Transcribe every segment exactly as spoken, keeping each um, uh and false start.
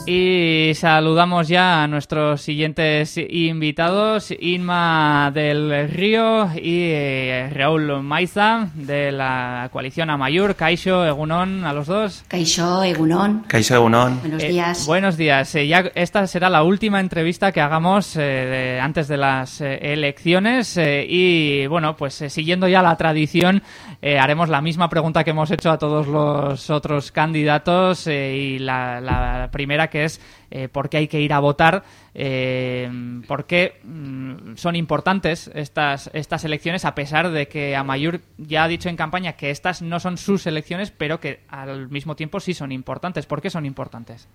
Y saludamos ya a nuestros siguientes invitados, Inma del Río y eh, Raúl Maiza, de la coalición Amaiur. Kaixo, Egunon, a los dos. Kaixo, Egunon. Kaixo, Egunon. Buenos días. Eh, buenos días. Eh, ya esta será la última entrevista que hagamos eh, de, antes de las eh, elecciones eh, y, bueno, pues eh, siguiendo ya la tradición, eh, haremos la misma pregunta que hemos hecho a todos los otros candidatos eh, y la, la primera que es eh, por qué hay que ir a votar, eh, por qué mm, son importantes estas, estas elecciones, a pesar de que Amaiur ya ha dicho en campaña que estas no son sus elecciones, pero que al mismo tiempo sí son importantes. ¿Por qué son importantes?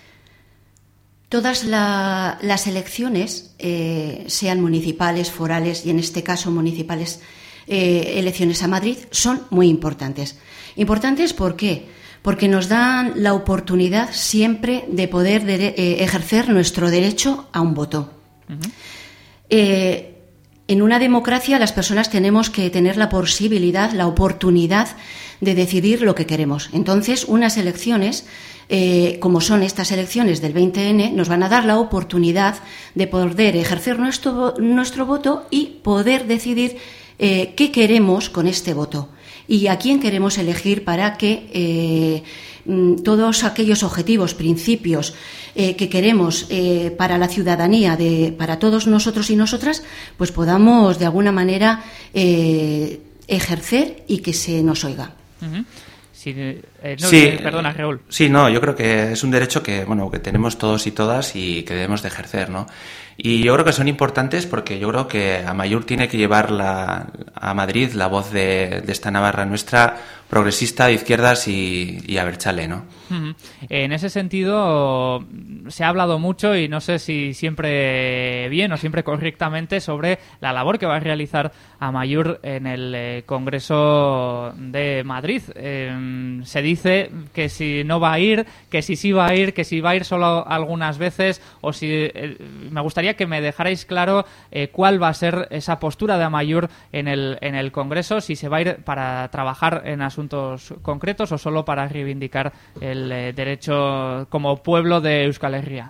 Todas la, las elecciones, eh, sean municipales, forales y en este caso municipales, eh, elecciones a Madrid, son muy importantes. ¿Importantes por qué? Porque nos dan la oportunidad siempre de poder de, eh, ejercer nuestro derecho a un voto. Uh-huh. Eh, en una democracia las personas tenemos que tener la posibilidad, la oportunidad de decidir lo que queremos. Entonces, unas elecciones, eh, como son estas elecciones del veinte ene, nos van a dar la oportunidad de poder ejercer nuestro, nuestro voto y poder decidir eh, qué queremos con este voto y a quién queremos elegir para que eh, todos aquellos objetivos, principios eh, que queremos eh, para la ciudadanía, de, para todos nosotros y nosotras, pues podamos de alguna manera eh, ejercer y que se nos oiga. Uh-huh. Sí, eh, no, sí, eh, perdona, Raúl. Sí, no, yo creo que es un derecho que, bueno, que tenemos todos y todas y que debemos de ejercer, ¿no? Y yo creo que son importantes porque yo creo que Amaiur tiene que llevar la, a Madrid la voz de, de esta Navarra nuestra, progresista, de izquierdas y, y abertzale, ¿no? Uh-huh. En ese sentido se ha hablado mucho y no sé si siempre bien o siempre correctamente sobre la labor que va a realizar Amaiur en el eh, Congreso de Madrid. Eh, se dice que si no va a ir, que si sí va a ir, que si va a ir solo algunas veces o si... Eh, me gustaría que me dejarais claro eh, cuál va a ser esa postura de Amaiur en el, en el Congreso, si se va a ir para trabajar en asuntos concretos o solo para reivindicar el eh, derecho como pueblo de Euskal Herria.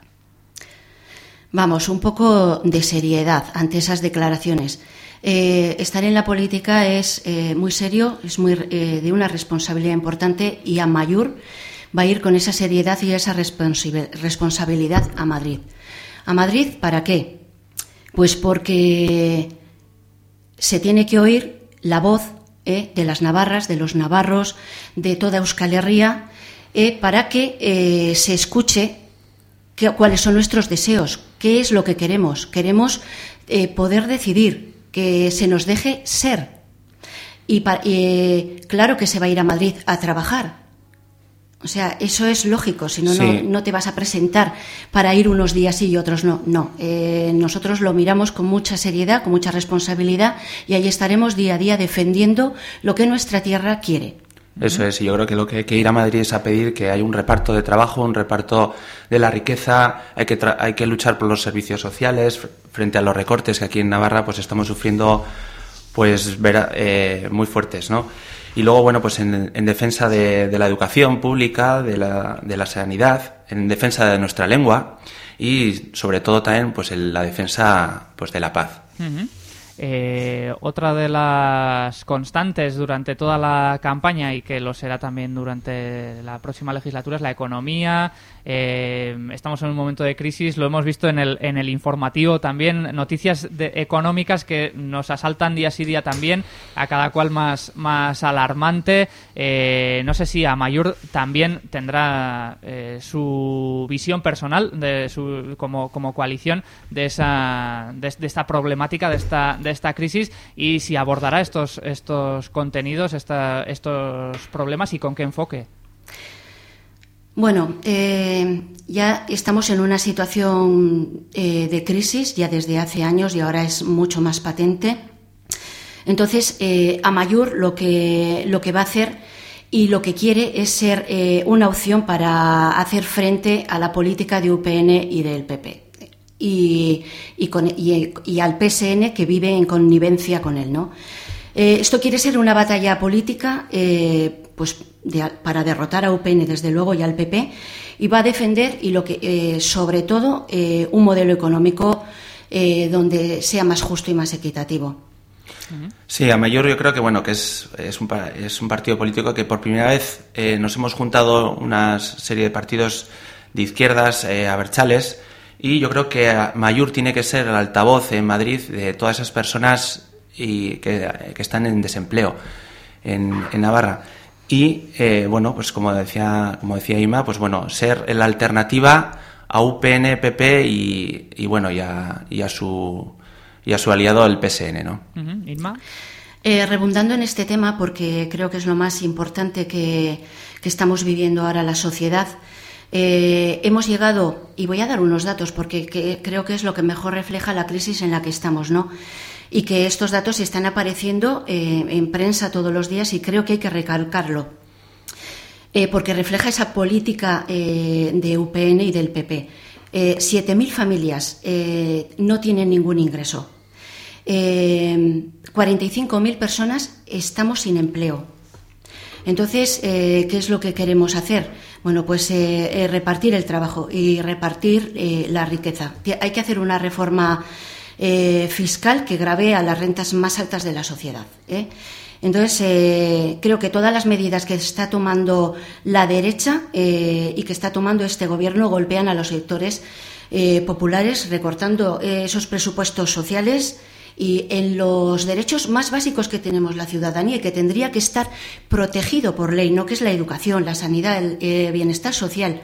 Vamos, un poco de seriedad ante esas declaraciones. Eh, estar en la política es eh, muy serio, es muy eh, de una responsabilidad importante y Amaiur va a ir con esa seriedad y esa responsi- responsabilidad a Madrid. ¿A Madrid para qué? Pues porque se tiene que oír la voz eh, de las navarras, de los navarros, de toda Euskal Herria, eh, para que eh, se escuche que, cuáles son nuestros deseos, qué es lo que queremos. Queremos eh, poder decidir, que se nos deje ser. Y pa, eh, claro que se va a ir a Madrid a trabajar. O sea, eso es lógico, si no, sí. no, no te vas a presentar para ir unos días sí y otros no. No, eh, nosotros lo miramos con mucha seriedad, con mucha responsabilidad y ahí estaremos día a día defendiendo lo que nuestra tierra quiere. Eso es, y yo creo que lo que hay que ir a Madrid es a pedir que haya un reparto de trabajo, un reparto de la riqueza, hay que tra- hay que luchar por los servicios sociales frente a los recortes que aquí en Navarra pues estamos sufriendo pues ver, eh, muy fuertes, ¿no? Y luego, bueno, pues en, en defensa de, de la educación pública, de la, de la sanidad, en defensa de nuestra lengua y, sobre todo, también pues en la defensa pues de la paz. Uh-huh. Eh, otra de las constantes durante toda la campaña y que lo será también durante la próxima legislatura es la economía. Eh, estamos en un momento de crisis, lo hemos visto en el, en el informativo también, noticias de, económicas que nos asaltan día sí día también, a cada cual más, más alarmante. Eh, no sé si Amaiur también tendrá eh, su visión personal de su, como, como coalición de, esa, de, de esta problemática, de esta de esta crisis y si abordará estos estos contenidos, esta, estos problemas y con qué enfoque. Bueno, eh, ya estamos en una situación eh, de crisis ya desde hace años y ahora es mucho más patente. Entonces, eh, Amaiur lo que lo que va a hacer y lo que quiere es ser eh, una opción para hacer frente a la política de U P N y del P P. Y, y, con, y, y al P S N que vive en connivencia con él, ¿no? Eh, esto quiere ser una batalla política eh, pues de, para derrotar a U P N desde luego y al P P, y va a defender y lo que eh, sobre todo eh, un modelo económico eh, donde sea más justo y más equitativo. Sí, Amaiur yo creo que bueno que es, es, un, es un partido político que por primera vez eh, nos hemos juntado una serie de partidos de izquierdas, eh, abertzales, y yo creo que Amaiur tiene que ser el altavoz en Madrid de todas esas personas y que, que están en desempleo en, en Navarra. Y eh, bueno, pues como decía como decía Ima, pues bueno, ser la alternativa a U P N, P P y, y bueno, y a, y a su y a su aliado el P S N, ¿no? Uh-huh. Irma. Eh, rebundando en este tema, porque creo que es lo más importante que, que estamos viviendo ahora la sociedad, eh, hemos llegado, y voy a dar unos datos porque que, creo que es lo que mejor refleja la crisis en la que estamos, ¿no? Y que estos datos están apareciendo eh, en prensa todos los días y creo que hay que recalcarlo, eh, porque refleja esa política eh, de U P N y del P P. Eh, siete mil familias eh, no tienen ningún ingreso. Eh, cuarenta y cinco mil personas estamos sin empleo. Entonces, eh, ¿qué es lo que queremos hacer? Bueno, pues eh, eh, repartir el trabajo y repartir eh, la riqueza. Hay que hacer una reforma eh, fiscal que grave a las rentas más altas de la sociedad, ¿eh? Entonces, eh, creo que todas las medidas que está tomando la derecha eh, y que está tomando este gobierno golpean a los sectores eh, populares, recortando eh, esos presupuestos sociales y en los derechos más básicos que tenemos la ciudadanía y que tendría que estar protegido por ley, ¿no? Que es la educación, la sanidad, el eh, bienestar social.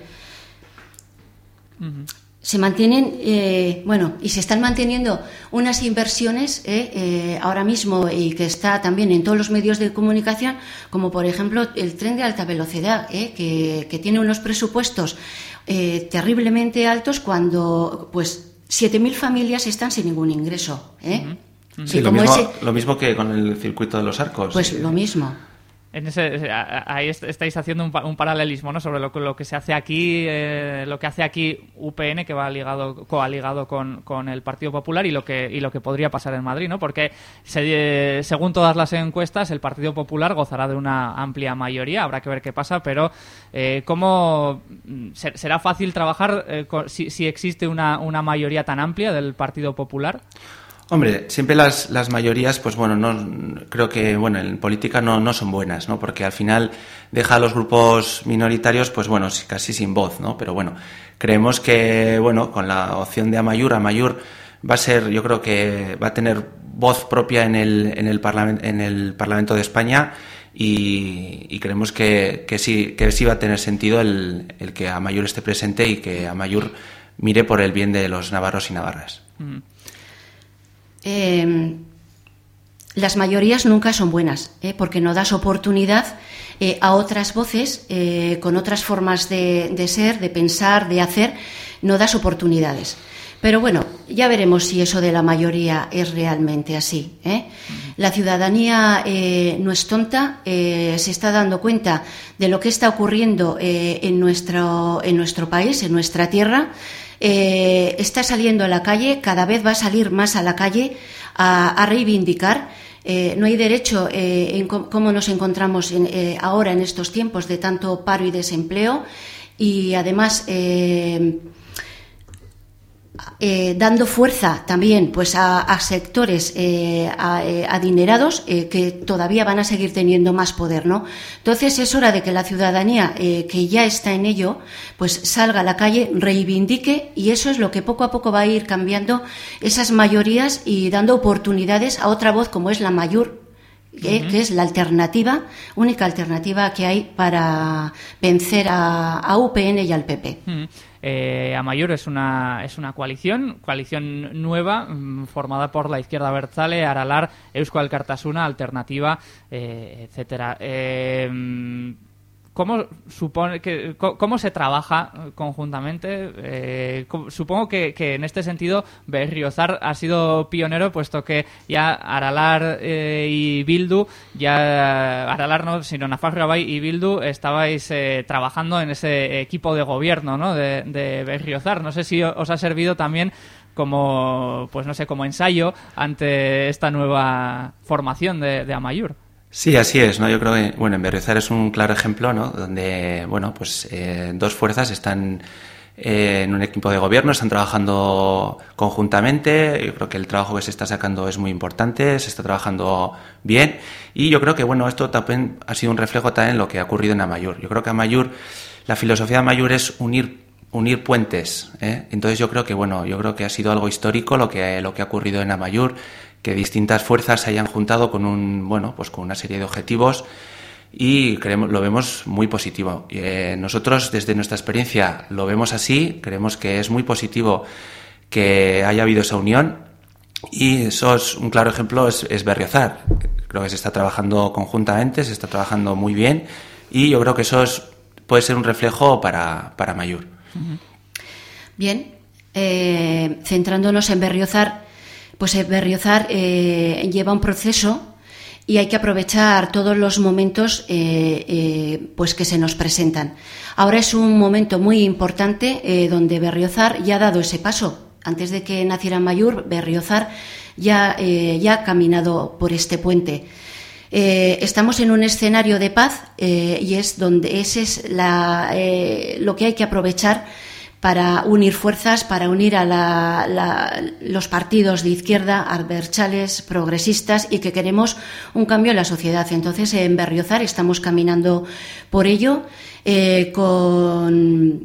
Uh-huh. Se mantienen, eh, bueno, y se están manteniendo unas inversiones eh, eh, ahora mismo y que está también en todos los medios de comunicación, como por ejemplo el tren de alta velocidad, eh, que, que tiene unos presupuestos eh, terriblemente altos cuando, pues, siete mil familias están sin ningún ingreso. ¿eh? Uh-huh. Sí, lo, como mismo, ese, lo mismo que con el circuito de los Arcos. Pues sí. Lo mismo. En ese, ahí estáis haciendo un, un paralelismo, ¿no? Sobre lo, lo que se hace aquí, eh, lo que hace aquí U P N, que va ligado, coaligado con, con el Partido Popular, y lo que y lo que podría pasar en Madrid, ¿no? Porque se, eh, según todas las encuestas, el Partido Popular gozará de una amplia mayoría. Habrá que ver qué pasa, pero eh, ¿cómo será fácil trabajar eh, con, si, si existe una, una mayoría tan amplia del Partido Popular? Hombre, siempre las, las mayorías, pues bueno, no creo que bueno en política no, no son buenas, ¿no? Porque al final deja a los grupos minoritarios, pues bueno, casi sin voz, ¿no? Pero bueno, creemos que bueno con la opción de Amaiur, Amaiur va a ser, yo creo que va a tener voz propia en el en el parlamento en el Parlamento de España y, y creemos que, que sí que sí va a tener sentido el, el que Amaiur esté presente y que Amaiur mire por el bien de los navarros y navarras. Mm. Eh, las mayorías nunca son buenas, ¿eh? Porque no das oportunidad eh, a otras voces eh, con otras formas de, de ser, de pensar, de hacer, no das oportunidades. Pero bueno, ya veremos si eso de la mayoría es realmente así, ¿eh? La ciudadanía eh, no es tonta, eh, se está dando cuenta de lo que está ocurriendo eh, en nuestro, en nuestro país, en nuestra tierra. Eh, está saliendo a la calle, cada vez va a salir más a la calle a, a reivindicar. Eh, no hay derecho eh, en cómo nos encontramos en, eh, ahora en estos tiempos de tanto paro y desempleo y además eh, eh, dando fuerza también pues a, a sectores eh, a, eh, adinerados eh, que todavía van a seguir teniendo más poder, ¿no? Entonces es hora de que la ciudadanía eh, que ya está en ello pues salga a la calle, reivindique, y eso es lo que poco a poco va a ir cambiando esas mayorías y dando oportunidades a otra voz como es la Amaiur, eh, uh-huh. que es la alternativa, única alternativa que hay para vencer a, a U P N y al P P. Uh-huh. Eh, Amaiur es una es una coalición, coalición nueva, mmm, formada por la izquierda abertzale, Aralar, Eusko Alkartasuna, Alternativa, eh, etcétera. Eh, ¿Cómo supone que cómo se trabaja conjuntamente? Eh, supongo que, que en este sentido Berriozar ha sido pionero, puesto que ya Aralar eh, y Bildu, ya Aralar no, sino Nafarroa y Bildu estabais eh, trabajando en ese equipo de gobierno, ¿no? de, de Berriozar. No sé si os ha servido también como, pues no sé, como ensayo ante esta nueva formación de, de Amaiur. Sí, así es, ¿no? Yo creo que, bueno, en Berriozar es un claro ejemplo, ¿no? Donde, bueno, pues eh, dos fuerzas están eh, en un equipo de gobierno, están trabajando conjuntamente. Yo creo que el trabajo que se está sacando es muy importante, se está trabajando bien. Y yo creo que, bueno, esto también ha sido un reflejo también en lo que ha ocurrido en Amaiur. Yo creo que Amaiur, la filosofía de Amaiur es unir unir puentes, ¿eh? Entonces yo creo que, bueno, yo creo que ha sido algo histórico lo que lo que ha ocurrido en Amaiur, que distintas fuerzas se hayan juntado con un, bueno, pues con una serie de objetivos y creemos, lo vemos muy positivo. Eh, nosotros desde nuestra experiencia lo vemos así, creemos que es muy positivo que haya habido esa unión y eso es un claro ejemplo, es, es Berriozar. Creo que se está trabajando conjuntamente, se está trabajando muy bien y yo creo que eso es, puede ser un reflejo para, para Amaiur. Bien, eh, centrándonos en Berriozar, pues Berriozar eh, lleva un proceso y hay que aprovechar todos los momentos eh, eh, pues que se nos presentan. Ahora es un momento muy importante eh, donde Berriozar ya ha dado ese paso. Antes de que naciera Amaiur, Berriozar ya, eh, ya ha caminado por este puente. Eh, estamos en un escenario de paz eh, y es donde ese es la, eh, lo que hay que aprovechar para unir fuerzas, para unir a la, la, los partidos de izquierda, abertzales, progresistas y que queremos un cambio en la sociedad. Entonces, en Berriozar estamos caminando por ello eh, con,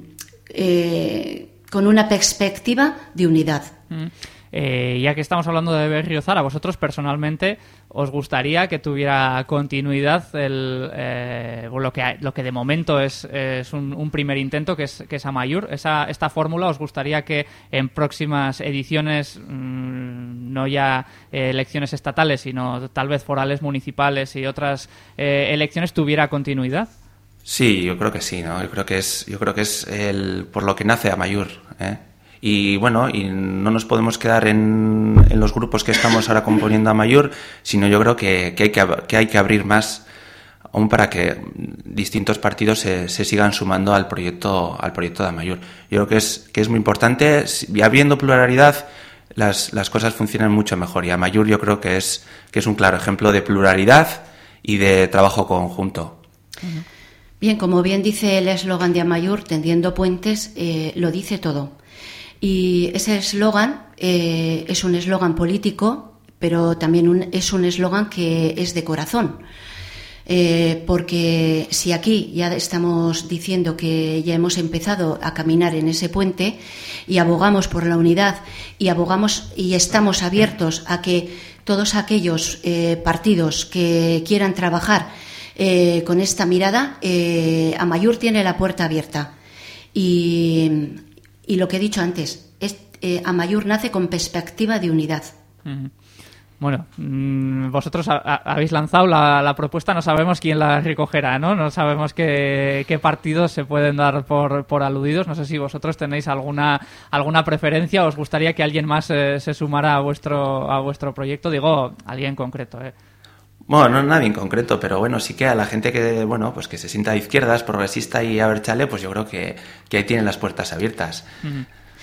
eh, con una perspectiva de unidad. Mm. Eh, ya que estamos hablando de Berriozar, ¿a vosotros personalmente os gustaría que tuviera continuidad el, eh, lo, que, lo que de momento es, es un, un primer intento, que es, que es Amaiur? Esa, ¿Esta fórmula os gustaría que en próximas ediciones, mmm, no ya eh, elecciones estatales, sino tal vez forales, municipales y otras eh, elecciones, tuviera continuidad? Sí, yo creo que sí, ¿no? Yo creo que es, yo creo que es el, por lo que nace Amaiur, ¿eh? Y bueno, y no nos podemos quedar en, en los grupos que estamos ahora componiendo Amaiur, sino yo creo que, que, hay, que, que hay que abrir más aún para que distintos partidos se, se sigan sumando al proyecto al proyecto de Amaiur. Yo creo que es, que es muy importante, y habiendo pluralidad, las, las cosas funcionan mucho mejor. Y Amaiur yo creo que es, que es un claro ejemplo de pluralidad y de trabajo conjunto. Bien, como bien dice el eslogan de Amaiur, tendiendo puentes, eh, lo dice todo. Y ese eslogan eh, es un eslogan político, pero también un, es un eslogan que es de corazón. Eh, porque si aquí ya estamos diciendo que ya hemos empezado a caminar en ese puente y abogamos por la unidad y abogamos y estamos abiertos a que todos aquellos eh, partidos que quieran trabajar eh, con esta mirada, eh, Amaiur tiene la puerta abierta. Y... Y lo que he dicho antes, es, eh, Amaiur nace con perspectiva de unidad. Uh-huh. Bueno, mmm, vosotros ha, ha, habéis lanzado la, la propuesta, no sabemos quién la recogerá, ¿no? No sabemos qué, qué partidos se pueden dar por, por aludidos. No sé si vosotros tenéis alguna alguna preferencia o os gustaría que alguien más eh, se sumara a vuestro a vuestro proyecto. Digo, alguien en concreto, ¿eh? Bueno, no nadie en concreto, pero bueno, sí que a la gente que, bueno, pues que se sienta de izquierdas, progresista y abertzale, pues yo creo que, que ahí tienen las puertas abiertas. Uh-huh.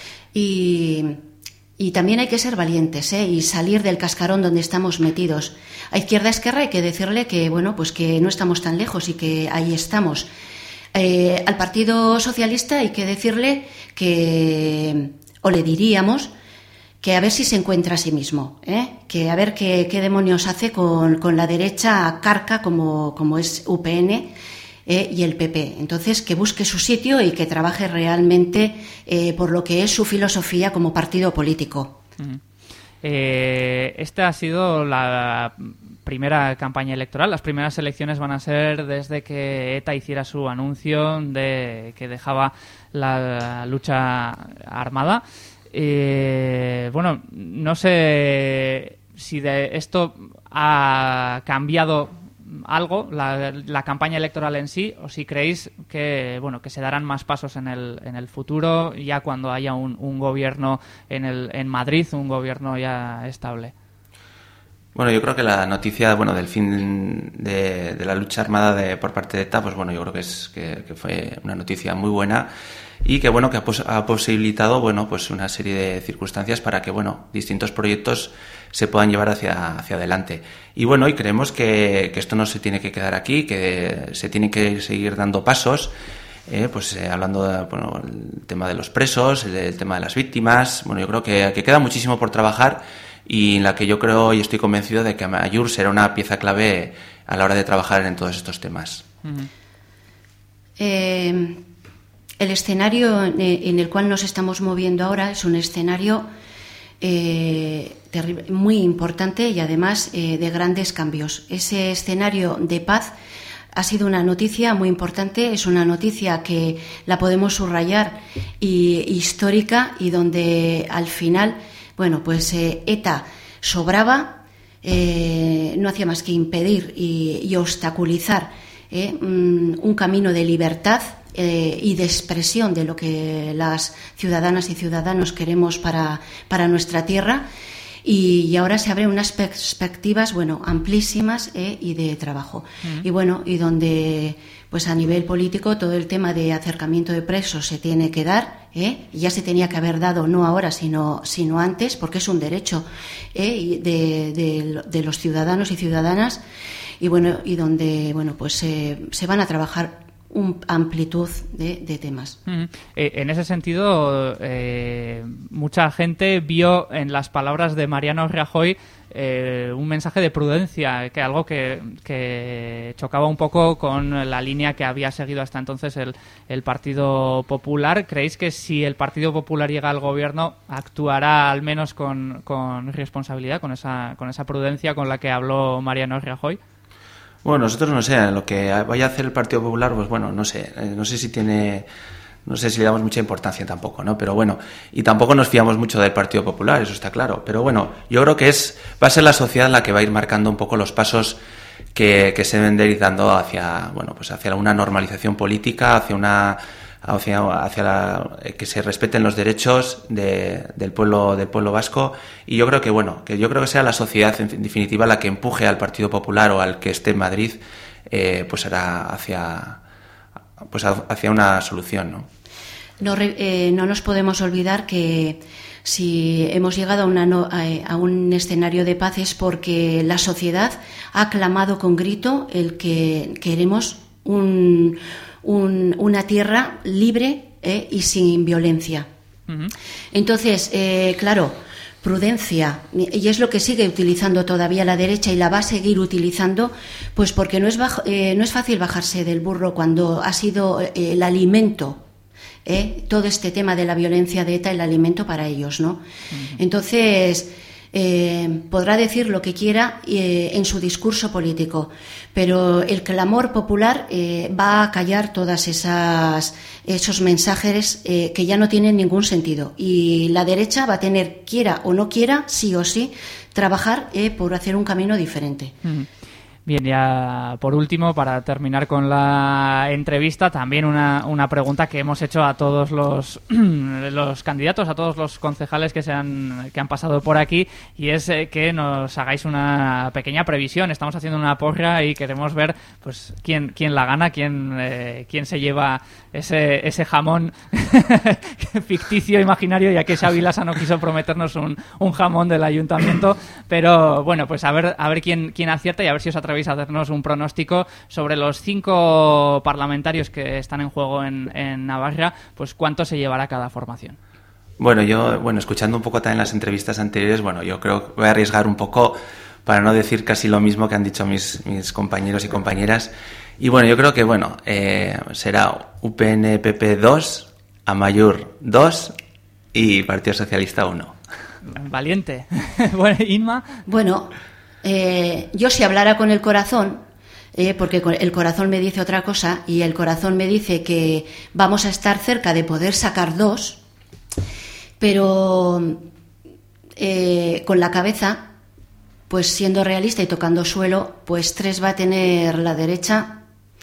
Y, y también hay que ser valientes, ¿eh? Y salir del cascarón donde estamos metidos. A Izquierda Esquerra hay que decirle que, bueno, pues que no estamos tan lejos y que ahí estamos. Eh, al Partido Socialista hay que decirle que, o le diríamos, que a ver si se encuentra a sí mismo, ¿eh? Que a ver qué, qué demonios hace con, con la derecha carca como, como es U P N eh, y el P P. Entonces, que busque su sitio y que trabaje realmente eh, por lo que es su filosofía como partido político. Uh-huh. Eh, esta ha sido la primera campaña electoral. Las primeras elecciones van a ser desde que ETA hiciera su anuncio de que dejaba la lucha armada. Eh, bueno, no sé si de esto ha cambiado algo la, la campaña electoral en sí, o si creéis que bueno que se darán más pasos en el en el futuro, ya cuando haya un, un gobierno en el en Madrid, un gobierno ya estable. Bueno, yo creo que la noticia, bueno, del fin de, de la lucha armada de, por parte de ETA, pues bueno, yo creo que es que, que fue una noticia muy buena y que bueno que ha, pos, ha posibilitado, bueno, pues una serie de circunstancias para que bueno distintos proyectos se puedan llevar hacia hacia adelante. Y bueno, y creemos que, que esto no se tiene que quedar aquí, que se tienen que seguir dando pasos. Eh, pues eh, hablando de, bueno, el tema de los presos, el, el tema de las víctimas. Bueno, yo creo que, que queda muchísimo por trabajar y en la que yo creo y estoy convencido de que Amaiur será una pieza clave a la hora de trabajar en todos estos temas. Uh-huh. Eh, el escenario en el cual nos estamos moviendo ahora es un escenario eh, terrible, muy importante y además eh, de grandes cambios. Ese escenario de paz ha sido una noticia muy importante, es una noticia que la podemos subrayar y histórica y donde al final, bueno, pues eh, ETA sobraba, eh, no hacía más que impedir y, y obstaculizar eh, un, un camino de libertad eh, y de expresión de lo que las ciudadanas y ciudadanos queremos para, para nuestra tierra. Y, y ahora se abren unas perspectivas, bueno, amplísimas eh, y de trabajo. Mm. Y bueno, y donde, pues a nivel político, todo el tema de acercamiento de presos se tiene que dar, eh, ya se tenía que haber dado, no ahora, sino, sino antes, porque es un derecho eh, de, de, de los ciudadanos y ciudadanas. Y bueno, y donde, bueno, pues eh, se van a trabajar una amplitud de, de temas. Uh-huh. Eh, en ese sentido, eh, mucha gente vio en las palabras de Mariano Rajoy eh, un mensaje de prudencia, que algo que, que chocaba un poco con la línea que había seguido hasta entonces el, el Partido Popular. ¿Creéis que si el Partido Popular llega al gobierno actuará al menos con, con responsabilidad, con esa, con esa prudencia con la que habló Mariano Rajoy? Bueno, nosotros no sé, lo que vaya a hacer el Partido Popular, pues bueno, no sé, no sé si tiene, no sé si le damos mucha importancia tampoco, ¿no? Pero bueno, y tampoco nos fiamos mucho del Partido Popular, eso está claro. Pero bueno, yo creo que es, va a ser la sociedad la que va a ir marcando un poco los pasos que, que se deben de ir dando hacia, bueno, pues hacia una normalización política, hacia una, hacia, hacia la, que se respeten los derechos de, del pueblo, del pueblo vasco. Y yo creo que bueno, que yo creo que sea la sociedad en definitiva la que empuje al Partido Popular o al que esté en Madrid, eh, pues será hacia, pues hacia una solución, ¿no? No, eh, no nos podemos olvidar que si hemos llegado a, una no, a, a un escenario de paz es porque la sociedad ha clamado con grito el que queremos un, un, una tierra libre eh, y sin violencia. Uh-huh. Entonces, eh, claro, prudencia, y es lo que sigue utilizando todavía la derecha y la va a seguir utilizando, pues porque no es, bajo, eh, no es fácil bajarse del burro cuando ha sido eh, el alimento. ¿Eh? Todo este tema de la violencia de ETA, el alimento para ellos, ¿no? Uh-huh. Entonces, eh, podrá decir lo que quiera eh, en su discurso político, pero el clamor popular eh, va a callar todas esas esos mensajes eh, que ya no tienen ningún sentido, y la derecha va a tener, quiera o no quiera, sí o sí, trabajar eh, por hacer un camino diferente. Uh-huh. Bien, ya por último, para terminar con la entrevista, también una, una pregunta que hemos hecho a todos los, los candidatos, a todos los concejales que se han, que han pasado por aquí, y es eh, que nos hagáis una pequeña previsión. Estamos haciendo una porra y queremos ver pues quién, quién la gana, quién, eh, quién se lleva ese, ese jamón ficticio, imaginario, ya que Xavi Lasa no quiso prometernos un, un jamón del ayuntamiento, pero bueno, pues a ver, a ver quién, quién acierta y a ver si os atrevéis a hacernos un pronóstico sobre los cinco parlamentarios que están en juego en, en Navarra, pues cuánto se llevará cada formación. Bueno, yo, bueno, escuchando un poco también las entrevistas anteriores, bueno, yo creo que voy a arriesgar un poco para no decir casi lo mismo que han dicho mis, mis compañeros y compañeras. Y bueno, yo creo que, bueno, eh, será U P N P P dos, Amaiur dos y Partido Socialista uno. Valiente. Bueno, Inma. Bueno, Eh, yo si hablara con el corazón, eh, porque el corazón me dice otra cosa y el corazón me dice que vamos a estar cerca de poder sacar dos, pero eh, con la cabeza, pues siendo realista y tocando suelo, pues tres va a tener la derecha,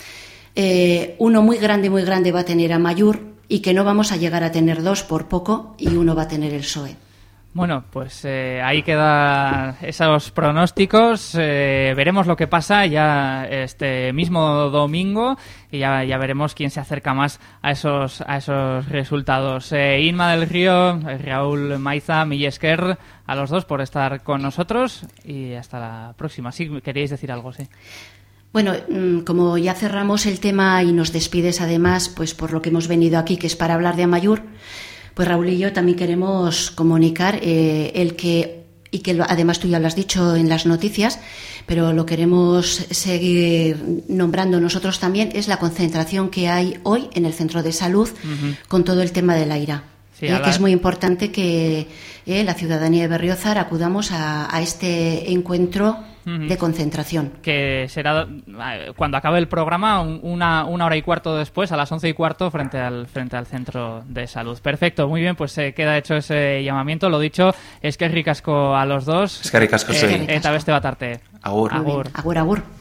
eh, uno muy grande, muy grande va a tener Amaiur y que no vamos a llegar a tener dos por poco y uno va a tener el P S O E. Bueno, pues eh, ahí quedan esos pronósticos. Eh, veremos lo que pasa ya este mismo domingo y ya, ya veremos quién se acerca más a esos a esos resultados. Eh, Inma del Río, Raúl Maiza, mil esker a los dos por estar con nosotros y hasta la próxima. Sí, queríais decir algo, sí. Bueno, como ya cerramos el tema y nos despides además, pues por lo que hemos venido aquí, que es para hablar de Amaiur, pues Raúl y yo también queremos comunicar eh, el que, y que lo, además tú ya lo has dicho en las noticias, pero lo queremos seguir nombrando nosotros también, es la concentración que hay hoy en el Centro de Salud uh-huh. con todo el tema del AIRA. Sí, eh, que es muy importante que eh, la ciudadanía de Berriozar acudamos a, a este encuentro uh-huh. de concentración. Que será cuando acabe el programa, una, una hora y cuarto después, a las once y cuarto, frente al frente al Centro de Salud. Perfecto, muy bien, pues eh, queda hecho ese llamamiento. Lo dicho, es que es ricasco a los dos. Es que ricasco, sí. Eta beste bat arte. Agur. Agur, agur. agur.